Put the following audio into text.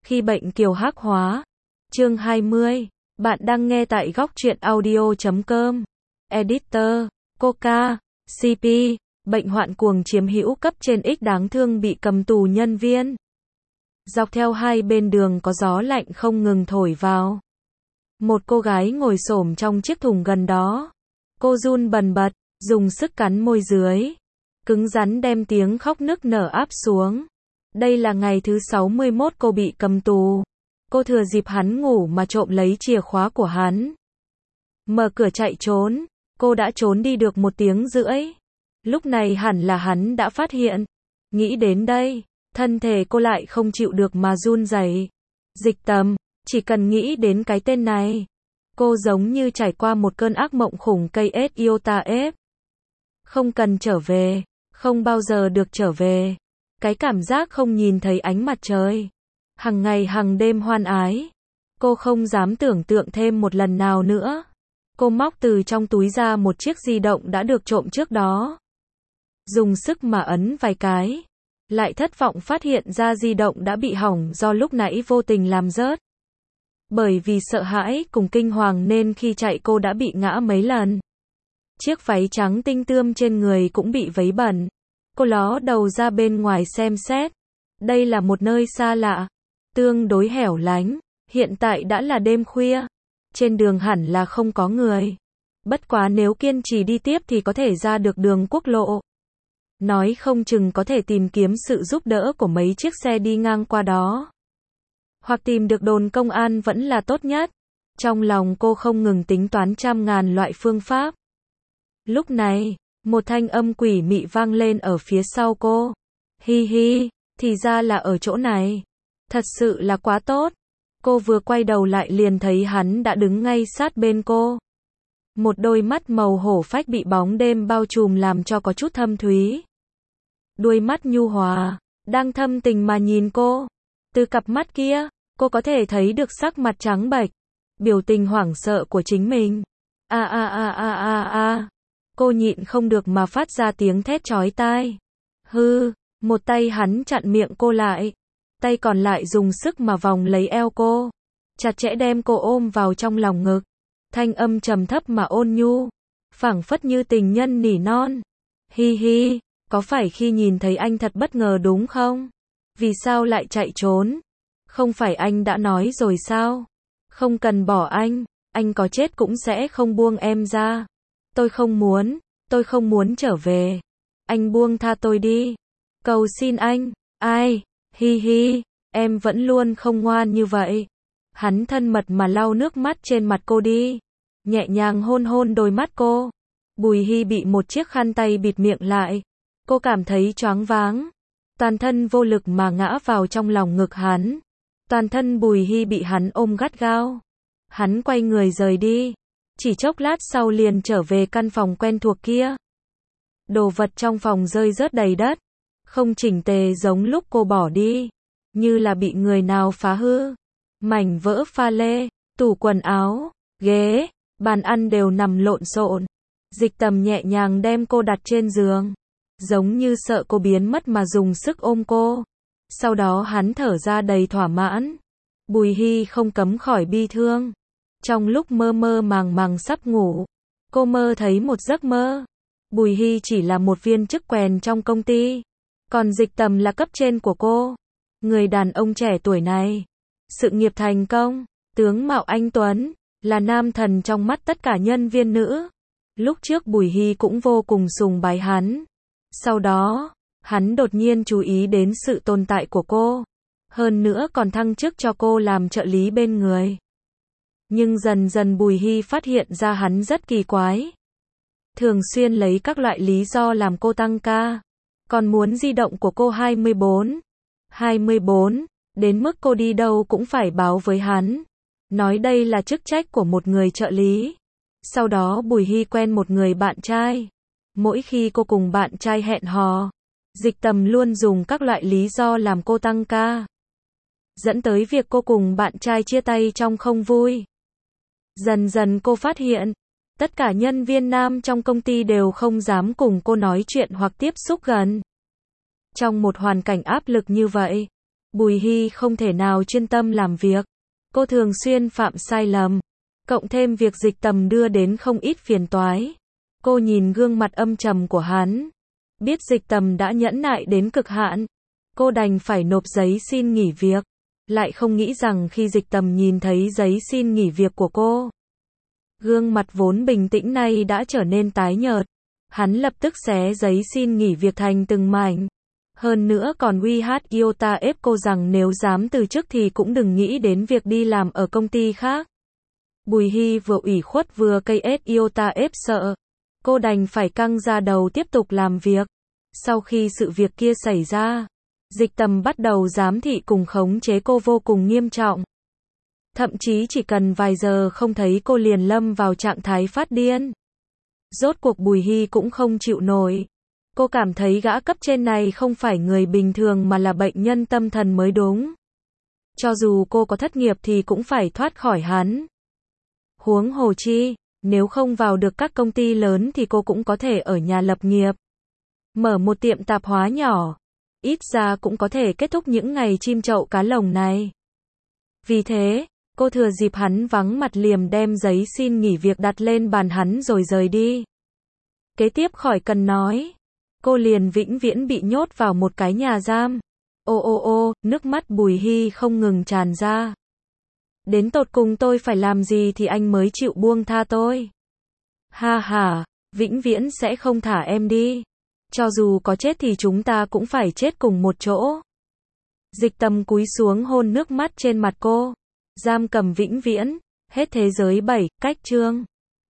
Khi bệnh kiều hắc hóa. Chương 20. Bạn đang nghe tại góc truyện audio.com. Editor. Coca. CP. Bệnh hoạn cuồng chiếm hữu cấp trên X đáng thương bị cầm tù nhân viên. Dọc theo hai bên đường có gió lạnh không ngừng thổi vào. Một cô gái ngồi xổm trong chiếc thùng gần đó. Cô run bần bật, dùng sức cắn môi dưới. Cứng rắn đem tiếng khóc nức nở áp xuống. Đây là ngày thứ 61 cô bị cầm tù. Cô thừa dịp hắn ngủ mà trộm lấy chìa khóa của hắn. Mở cửa chạy trốn. Cô đã trốn đi được 1 tiếng rưỡi. Lúc này hẳn là hắn đã phát hiện. Nghĩ đến đây, thân thể cô lại không chịu được mà run rẩy. Dịch Tầm, chỉ cần nghĩ đến cái tên này, cô giống như trải qua một cơn ác mộng khủng cây iota ép. Không cần trở về, không bao giờ được trở về. Cái cảm giác không nhìn thấy ánh mặt trời, hằng ngày hằng đêm hoan ái. Cô không dám tưởng tượng thêm một lần nào nữa. Cô móc từ trong túi ra một chiếc di động đã được trộm trước đó. Dùng sức mà ấn vài cái, lại thất vọng phát hiện ra di động đã bị hỏng do lúc nãy vô tình làm rớt. Bởi vì sợ hãi cùng kinh hoàng nên khi chạy cô đã bị ngã mấy lần. Chiếc váy trắng tinh tươm trên người cũng bị vấy bẩn. Cô ló đầu ra bên ngoài xem xét. Đây là một nơi xa lạ, tương đối hẻo lánh. Hiện tại đã là đêm khuya. Trên đường hẳn là không có người. Bất quá nếu kiên trì đi tiếp thì có thể ra được đường quốc lộ. Nói không chừng có thể tìm kiếm sự giúp đỡ của mấy chiếc xe đi ngang qua đó. Hoặc tìm được đồn công an vẫn là tốt nhất. Trong lòng cô không ngừng tính toán trăm ngàn loại phương pháp. Lúc này, một thanh âm quỷ mị vang lên ở phía sau cô. Hi hi, thì ra là ở chỗ này. Thật sự là quá tốt. Cô vừa quay đầu lại liền thấy hắn đã đứng ngay sát bên cô. Một đôi mắt màu hổ phách bị bóng đêm bao trùm làm cho có chút thâm thúy. Đuôi mắt nhu hòa, đang thâm tình mà nhìn cô. Từ cặp mắt kia, cô có thể thấy được sắc mặt trắng bệch, biểu tình hoảng sợ của chính mình. A. Cô nhịn không được mà phát ra tiếng thét chói tai. Hư, một tay hắn chặn miệng cô lại. Tay còn lại dùng sức mà vòng lấy eo cô. Chặt chẽ đem cô ôm vào trong lòng ngực. Thanh âm trầm thấp mà ôn nhu. Phảng phất như tình nhân nỉ non. Hi hi, có phải khi nhìn thấy anh thật bất ngờ đúng không? Vì sao lại chạy trốn? Không phải anh đã nói rồi sao? Không cần bỏ anh có chết cũng sẽ không buông em ra. Tôi không muốn trở về. Anh buông tha tôi đi. Cầu xin anh. Ai? Hi hi, em vẫn luôn không ngoan như vậy. Hắn thân mật mà lau nước mắt trên mặt cô đi. Nhẹ nhàng hôn hôn đôi mắt cô. Bùi Hi bị một chiếc khăn tay bịt miệng lại. Cô cảm thấy choáng váng. Toàn thân vô lực mà ngã vào trong lòng ngực hắn. Toàn thân Bùi Hi bị hắn ôm gắt gao. Hắn quay người rời đi. Chỉ chốc lát sau liền trở về căn phòng quen thuộc kia. Đồ vật trong phòng rơi rớt đầy đất. Không chỉnh tề giống lúc cô bỏ đi. Như là bị người nào phá hư. Mảnh vỡ pha lê, tủ quần áo, ghế, bàn ăn đều nằm lộn xộn. Dịch Tầm nhẹ nhàng đem cô đặt trên giường. Giống như sợ cô biến mất mà dùng sức ôm cô. Sau đó hắn thở ra đầy thỏa mãn. Bùi Hi không cấm khỏi bi thương. Trong lúc mơ mơ màng màng sắp ngủ, cô mơ thấy một giấc mơ. Bùi Hi chỉ là một viên chức quèn trong công ty. Còn Dịch Tầm là cấp trên của cô. Người đàn ông trẻ tuổi này, sự nghiệp thành công, tướng mạo anh tuấn, là nam thần trong mắt tất cả nhân viên nữ. Lúc trước Bùi Hi cũng vô cùng sùng bái hắn. Sau đó, hắn đột nhiên chú ý đến sự tồn tại của cô. Hơn nữa còn thăng chức cho cô làm trợ lý bên người. Nhưng dần dần Bùi Hi phát hiện ra hắn rất kỳ quái. Thường xuyên lấy các loại lý do làm cô tăng ca. Còn muốn di động của cô 24. Đến mức cô đi đâu cũng phải báo với hắn. Nói đây là chức trách của một người trợ lý. Sau đó Bùi Hi quen một người bạn trai. Mỗi khi cô cùng bạn trai hẹn hò, Dịch Tầm luôn dùng các loại lý do làm cô tăng ca. Dẫn tới việc cô cùng bạn trai chia tay trong không vui. Dần dần cô phát hiện, tất cả nhân viên nam trong công ty đều không dám cùng cô nói chuyện hoặc tiếp xúc gần. Trong một hoàn cảnh áp lực như vậy, Bùi Hy không thể nào chuyên tâm làm việc. Cô thường xuyên phạm sai lầm. Cộng thêm việc Dịch Tầm đưa đến không ít phiền toái. Cô nhìn gương mặt âm trầm của hắn. Biết Dịch Tầm đã nhẫn nại đến cực hạn. Cô đành phải nộp giấy xin nghỉ việc. Lại không nghĩ rằng khi Dịch Tầm nhìn thấy giấy xin nghỉ việc của cô, gương mặt vốn bình tĩnh này đã trở nên tái nhợt. Hắn lập tức xé giấy xin nghỉ việc thành từng mảnh. Hơn nữa còn uy hiếp Iota ép cô rằng nếu dám từ chức thì cũng đừng nghĩ đến việc đi làm ở công ty khác. Bùi Hy vừa ủy khuất vừa cây ép Iota ép sợ. Cô đành phải căng ra đầu tiếp tục làm việc. Sau khi sự việc kia xảy ra, Dịch Tầm bắt đầu giám thị cùng khống chế cô vô cùng nghiêm trọng. Thậm chí chỉ cần vài giờ không thấy cô liền lâm vào trạng thái phát điên. Rốt cuộc Bùi Hy cũng không chịu nổi. Cô cảm thấy gã cấp trên này không phải người bình thường mà là bệnh nhân tâm thần mới đúng. Cho dù cô có thất nghiệp thì cũng phải thoát khỏi hắn. Huống hồ chi, nếu không vào được các công ty lớn thì cô cũng có thể ở nhà lập nghiệp. Mở một tiệm tạp hóa nhỏ. Ít ra cũng có thể kết thúc những ngày chim chậu cá lồng này. Vì thế, cô thừa dịp hắn vắng mặt liềm đem giấy xin nghỉ việc đặt lên bàn hắn rồi rời đi. Kế tiếp khỏi cần nói. Cô liền vĩnh viễn bị nhốt vào một cái nhà giam. Ô, nước mắt Bùi Hy không ngừng tràn ra. Đến tột cùng tôi phải làm gì thì anh mới chịu buông tha tôi? Ha ha, vĩnh viễn sẽ không thả em đi. Cho dù có chết thì chúng ta cũng phải chết cùng một chỗ. Dịch Tầm cúi xuống hôn nước mắt trên mặt cô. Giam cầm vĩnh viễn. Hết thế giới 7, cách chương.